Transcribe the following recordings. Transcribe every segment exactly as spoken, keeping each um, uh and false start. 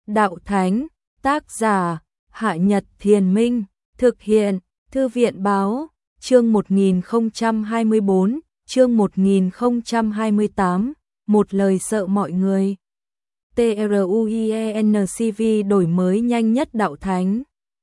Đạo Thánh, tác giả, Hạ Nhật Thiền Minh, thực hiện, Thư viện Báo, chương một nghìn không trăm hai mươi bốn, chương một nghìn không trăm hai mươi tám, một lời sợ mọi người. TRUIENCV đổi mới nhanh nhất Đạo Thánh.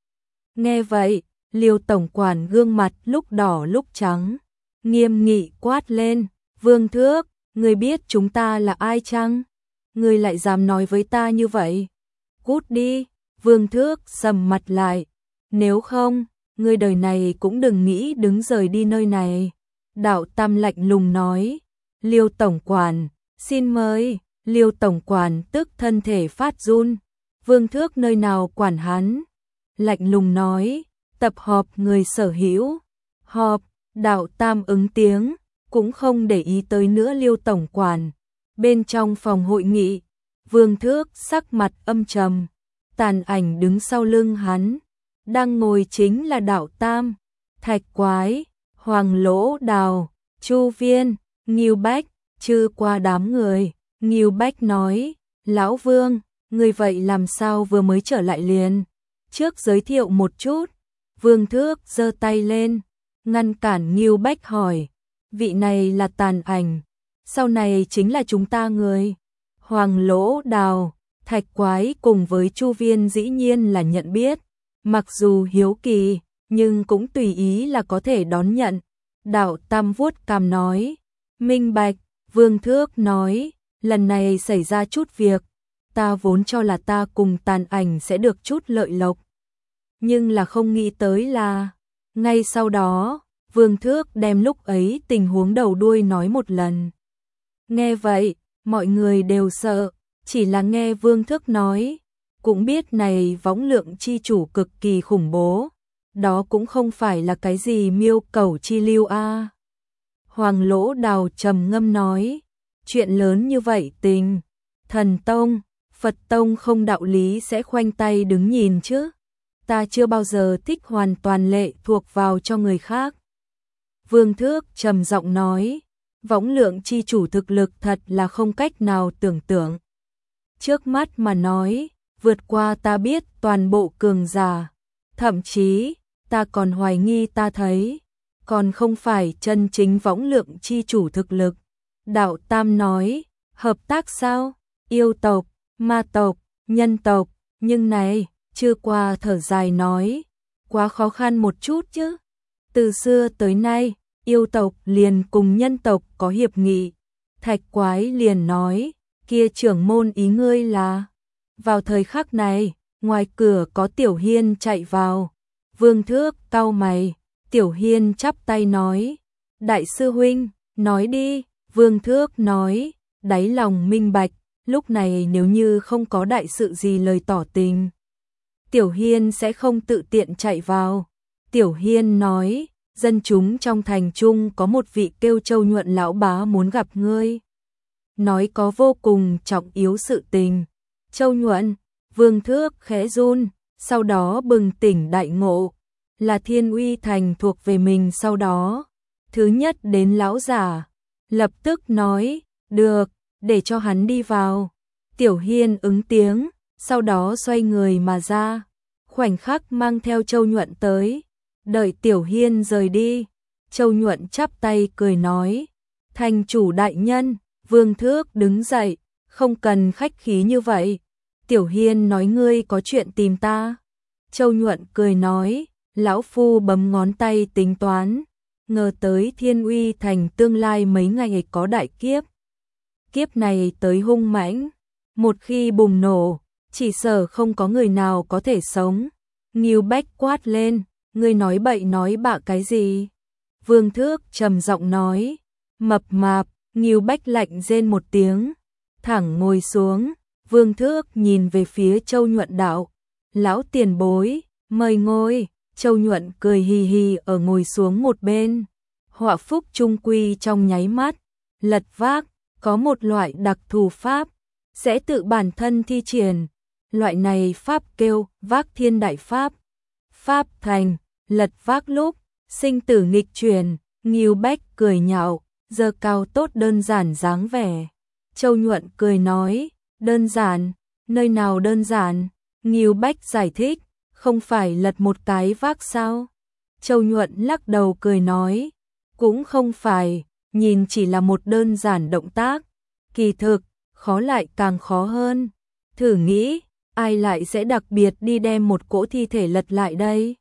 Nghe vậy, Liêu tổng quản gương mặt lúc đỏ lúc trắng, nghiêm nghị quát lên, Vương Thước, ngươi biết chúng ta là ai chăng? Ngươi lại dám nói với ta như vậy? Cút đi, Vương Thước sầm mặt lại, nếu không, ngươi đời này cũng đừng nghĩ đứng rời đi nơi này. Đạo Tam lạnh lùng nói, Liêu tổng quản, xin mời. Liêu tổng quản tức thân thể phát run, Vương Thước nơi nào quản hắn? Lạnh lùng nói, tập họp người sở hữu. Họp, Đạo Tam ứng tiếng, cũng không để ý tới nữa Liêu tổng quản. Bên trong phòng hội nghị, Vương Thước sắc mặt âm trầm, tàn ảnh đứng sau lưng hắn, đang ngồi chính là Đạo Tam, Thạch Quái, Hoàng Lỗ Đào, Chu Viên, Ngưu Bách, chư qua đám người. Ngưu Bách nói, Lão Vương, người vậy làm sao vừa mới trở lại liền? Trước giới thiệu một chút. Vương Thước giơ tay lên, ngăn cản Ngưu Bách hỏi, vị này là tàn ảnh, sau này chính là chúng ta người. Hoàng Lỗ Đào, Thạch Quái cùng với Chu Viên dĩ nhiên là nhận biết, mặc dù hiếu kỳ, nhưng cũng tùy ý là có thể đón nhận. Đạo Tam vuốt cằm nói, minh bạch. Vương Thước nói, lần này xảy ra chút việc, ta vốn cho là ta cùng tàn ảnh sẽ được chút lợi lộc. Nhưng là không nghĩ tới là, ngay sau đó, Vương Thước đem lúc ấy tình huống đầu đuôi nói một lần. Nghe vậy, mọi người đều sợ, chỉ là nghe Vương Thước nói, cũng biết này võng lượng chi chủ cực kỳ khủng bố, đó cũng không phải là cái gì miêu cẩu chi lưu a. À. Hoàng Lỗ Đào trầm ngâm nói, chuyện lớn như vậy tình, thần tông, Phật tông không đạo lý sẽ khoanh tay đứng nhìn chứ. Ta chưa bao giờ thích hoàn toàn lệ thuộc vào cho người khác. Vương Thước trầm giọng nói, võng lượng chi chủ thực lực thật là không cách nào tưởng tượng. Trước mắt mà nói, vượt qua ta biết toàn bộ cường giả, thậm chí, ta còn hoài nghi ta thấy, còn không phải chân chính võng lượng chi chủ thực lực. Đạo Tam nói, hợp tác sao? Yêu tộc, ma tộc, nhân tộc, nhưng này, chưa qua thở dài nói, quá khó khăn một chút chứ. Từ xưa tới nay, yêu tộc liền cùng nhân tộc có hiệp nghị. Thạch Quái liền nói, kia trưởng môn ý ngươi là. Vào thời khắc này, ngoài cửa có Tiểu Hiên chạy vào. Vương Thước cau mày, Tiểu Hiên chắp tay nói, đại sư huynh, nói đi. Vương Thước nói, đáy lòng minh bạch, lúc này nếu như không có đại sự gì lời tỏ tình, Tiểu Hiên sẽ không tự tiện chạy vào. Tiểu Hiên nói, dân chúng trong thành trung có một vị kêu Châu Nhuận lão bá muốn gặp ngươi. Nói có vô cùng trọng yếu sự tình. Châu Nhuận, Vương Thước khẽ run, sau đó bừng tỉnh đại ngộ, là Thiên Uy thành thuộc về mình sau đó. Thứ nhất đến lão giả, lập tức nói, được, để cho hắn đi vào. Tiểu Hiên ứng tiếng, sau đó xoay người mà ra, khoảnh khắc mang theo Châu Nhuận tới. Đợi Tiểu Hiên rời đi, Châu Nhuận chắp tay cười nói, thành chủ đại nhân. Vương Thước đứng dậy, không cần khách khí như vậy. Tiểu Hiên nói ngươi có chuyện tìm ta. Châu Nhuận cười nói, lão phu bấm ngón tay tính toán, ngờ tới Thiên Uy thành tương lai mấy ngày có đại kiếp. Kiếp này tới hung mãnh, một khi bùng nổ, chỉ sợ không có người nào có thể sống. Ngưu Bách quát lên, ngươi nói bậy nói bạ cái gì? Vương Thước trầm giọng nói, mập mạp. Ngưu Bách lạnh rên một tiếng, thẳng ngồi xuống. Vương Thước nhìn về phía Châu Nhuận đạo, lão tiền bối, mời ngồi. Châu Nhuận cười hì hì ở ngồi xuống một bên. Họa phúc trung quy trong nháy mắt, lật vác, có một loại đặc thù pháp, sẽ tự bản thân thi triển. Loại này pháp kêu vác thiên đại pháp. Pháp thành, lật vác lúc, sinh tử nghịch chuyển. Ngưu Bách cười nhạo, giơ cao tốt đơn giản dáng vẻ. Châu Nhuận cười nói, đơn giản, Nơi nào đơn giản? Ngưu Bách giải thích, không phải lật một cái vác sao? Châu Nhuận lắc đầu cười nói, cũng không phải, nhìn chỉ là một đơn giản động tác, kỳ thực, khó lại càng khó hơn. Thử nghĩ, ai lại sẽ đặc biệt đi đem một cỗ thi thể lật lại đây?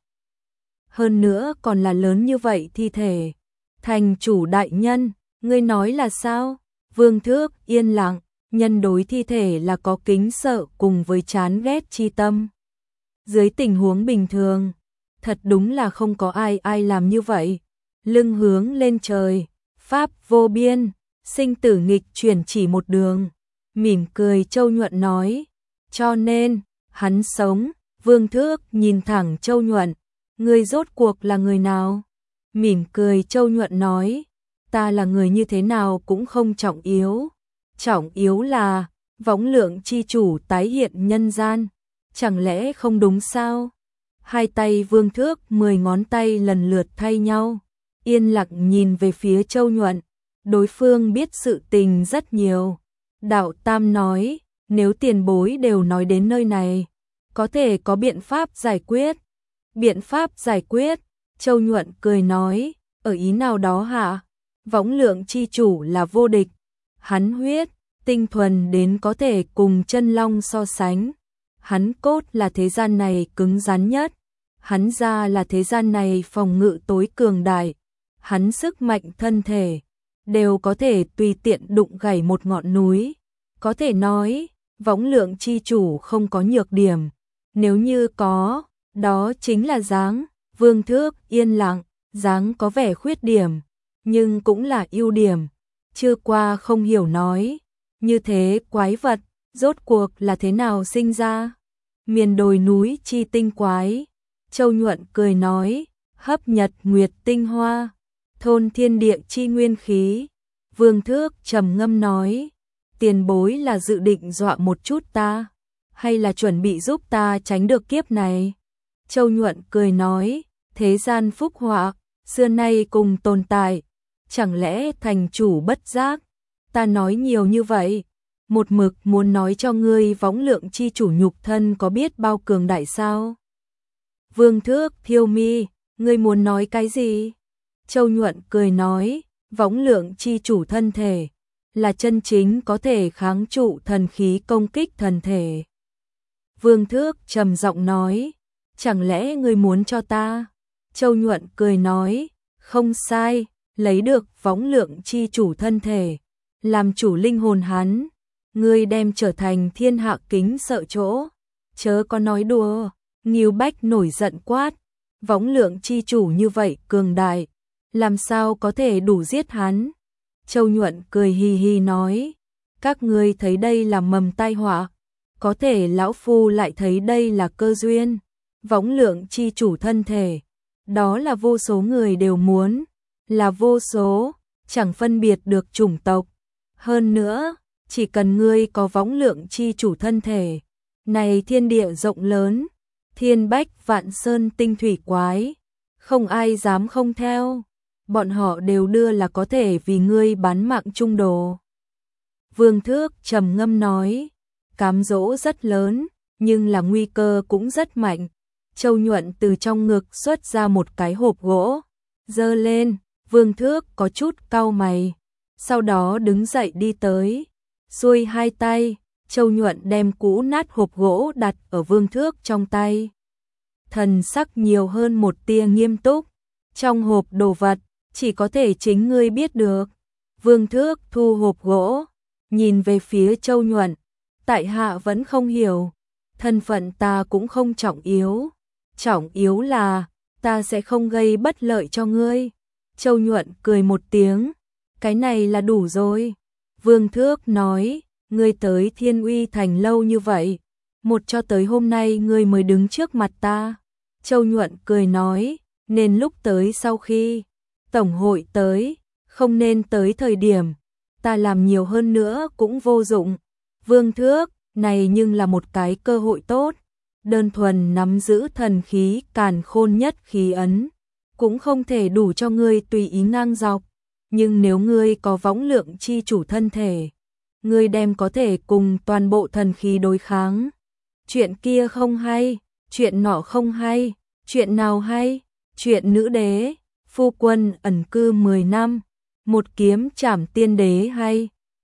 Hơn nữa còn là lớn như vậy thi thể. Thành chủ đại nhân, ngươi nói là sao? Vương Thước yên lặng, nhân đối thi thể là có kính sợ cùng với chán ghét chi tâm. Dưới tình huống bình thường, thật đúng là không có ai ai làm như vậy. Lưng hướng lên trời, pháp vô biên, sinh tử nghịch chuyển chỉ một đường. Mỉm cười Châu Nhuận nói, cho nên, hắn sống. Vương Thước nhìn thẳng Châu Nhuận, ngươi rốt cuộc là người nào? Mỉm cười Châu Nhuận nói, ta là người như thế nào cũng không trọng yếu. Trọng yếu là, võng lượng chi chủ tái hiện nhân gian. Chẳng lẽ không đúng sao? Hai tay Vương Thước mười ngón tay lần lượt thay nhau, yên lặng nhìn về phía Châu Nhuận. Đối phương biết sự tình rất nhiều. Đạo Tam nói, nếu tiền bối đều nói đến nơi này, có thể có biện pháp giải quyết. Biện pháp giải quyết? Châu Nhuận cười nói, ở ý nào đó hả? Võng lượng chi chủ là vô địch. Hắn huyết, tinh thuần đến có thể cùng chân long so sánh. Hắn cốt là thế gian này cứng rắn nhất. Hắn da là thế gian này phòng ngự tối cường đại. Hắn sức mạnh thân thể, đều có thể tùy tiện đụng gãy một ngọn núi. Có thể nói, võng lượng chi chủ không có nhược điểm. Nếu như có, đó chính là dáng. Vương Thước yên lặng, dáng có vẻ khuyết điểm, nhưng cũng là ưu điểm. Chưa qua không hiểu nói, như thế quái vật, rốt cuộc là thế nào sinh ra? Miền đồi núi chi tinh quái. Châu Nhuận cười nói, hấp nhật nguyệt tinh hoa, thôn thiên địa chi nguyên khí. Vương Thước trầm ngâm nói, tiền bối là dự định dọa một chút ta, hay là chuẩn bị giúp ta tránh được kiếp này? Châu Nhuận cười nói, thế gian phúc họa, xưa nay cùng tồn tại, chẳng lẽ thành chủ bất giác? Ta nói nhiều như vậy, một mực muốn nói cho ngươi võng lượng chi chủ nhục thân có biết bao cường đại sao? Vương Thước thiêu mi, ngươi muốn nói cái gì? Châu Nhuận cười nói, võng lượng chi chủ thân thể, là chân chính có thể kháng trụ thần khí công kích thần thể. Vương Thước trầm giọng nói, chẳng lẽ ngươi muốn cho ta? Châu Nhuận cười nói, không sai, lấy được võng lượng chi chủ thân thể, làm chủ linh hồn hắn, ngươi đem trở thành thiên hạ kính sợ chỗ. Chớ có nói đùa. Ngưu Bách nổi giận quát, võng lượng chi chủ như vậy cường đại, làm sao có thể đủ giết hắn? Châu Nhuận cười hì hì nói, các ngươi thấy đây là mầm tai họa, có thể lão phu lại thấy đây là cơ duyên. Võng lượng chi chủ thân thể, đó là vô số người đều muốn, là vô số, chẳng phân biệt được chủng tộc. Hơn nữa, chỉ cần ngươi có võng lượng chi chủ thân thể, này thiên địa rộng lớn, thiên bách vạn sơn tinh thủy quái, không ai dám không theo. Bọn họ đều đưa là có thể vì ngươi bán mạng chung đồ. Vương Thước trầm ngâm nói, cám dỗ rất lớn, nhưng là nguy cơ cũng rất mạnh. Châu Nhuận từ trong ngực xuất ra một cái hộp gỗ, giơ lên. Vương Thước có chút cau mày, sau đó đứng dậy đi tới, xuôi hai tay. Châu Nhuận đem cũ nát hộp gỗ đặt ở Vương Thước trong tay, thần sắc nhiều hơn một tia nghiêm túc. Trong hộp đồ vật, chỉ có thể chính ngươi biết được. Vương Thước thu hộp gỗ, nhìn về phía Châu Nhuận, tại hạ vẫn không hiểu, thân phận ta cũng không trọng yếu, trọng yếu là ta sẽ không gây bất lợi cho ngươi. Châu Nhuận cười một tiếng, cái này là đủ rồi. Vương Thước nói, ngươi tới Thiên Uy Thành lâu như vậy, một cho tới hôm nay ngươi mới đứng trước mặt ta. Châu Nhuận cười nói, nên lúc tới sau khi tổng hội tới, không nên tới thời điểm ta làm nhiều hơn nữa cũng vô dụng. Vương Thước, này nhưng là một cái cơ hội tốt, đơn thuần nắm giữ thần khí càn khôn nhất khí ấn, cũng không thể đủ cho ngươi tùy ý ngang dọc, nhưng nếu ngươi có võng lượng chi chủ thân thể, ngươi đem có thể cùng toàn bộ thần khí đối kháng. Chuyện kia không hay, chuyện nọ không hay, chuyện nào hay? Chuyện nữ đế, phu quân ẩn cư mười năm, một kiếm trảm tiên đế hay?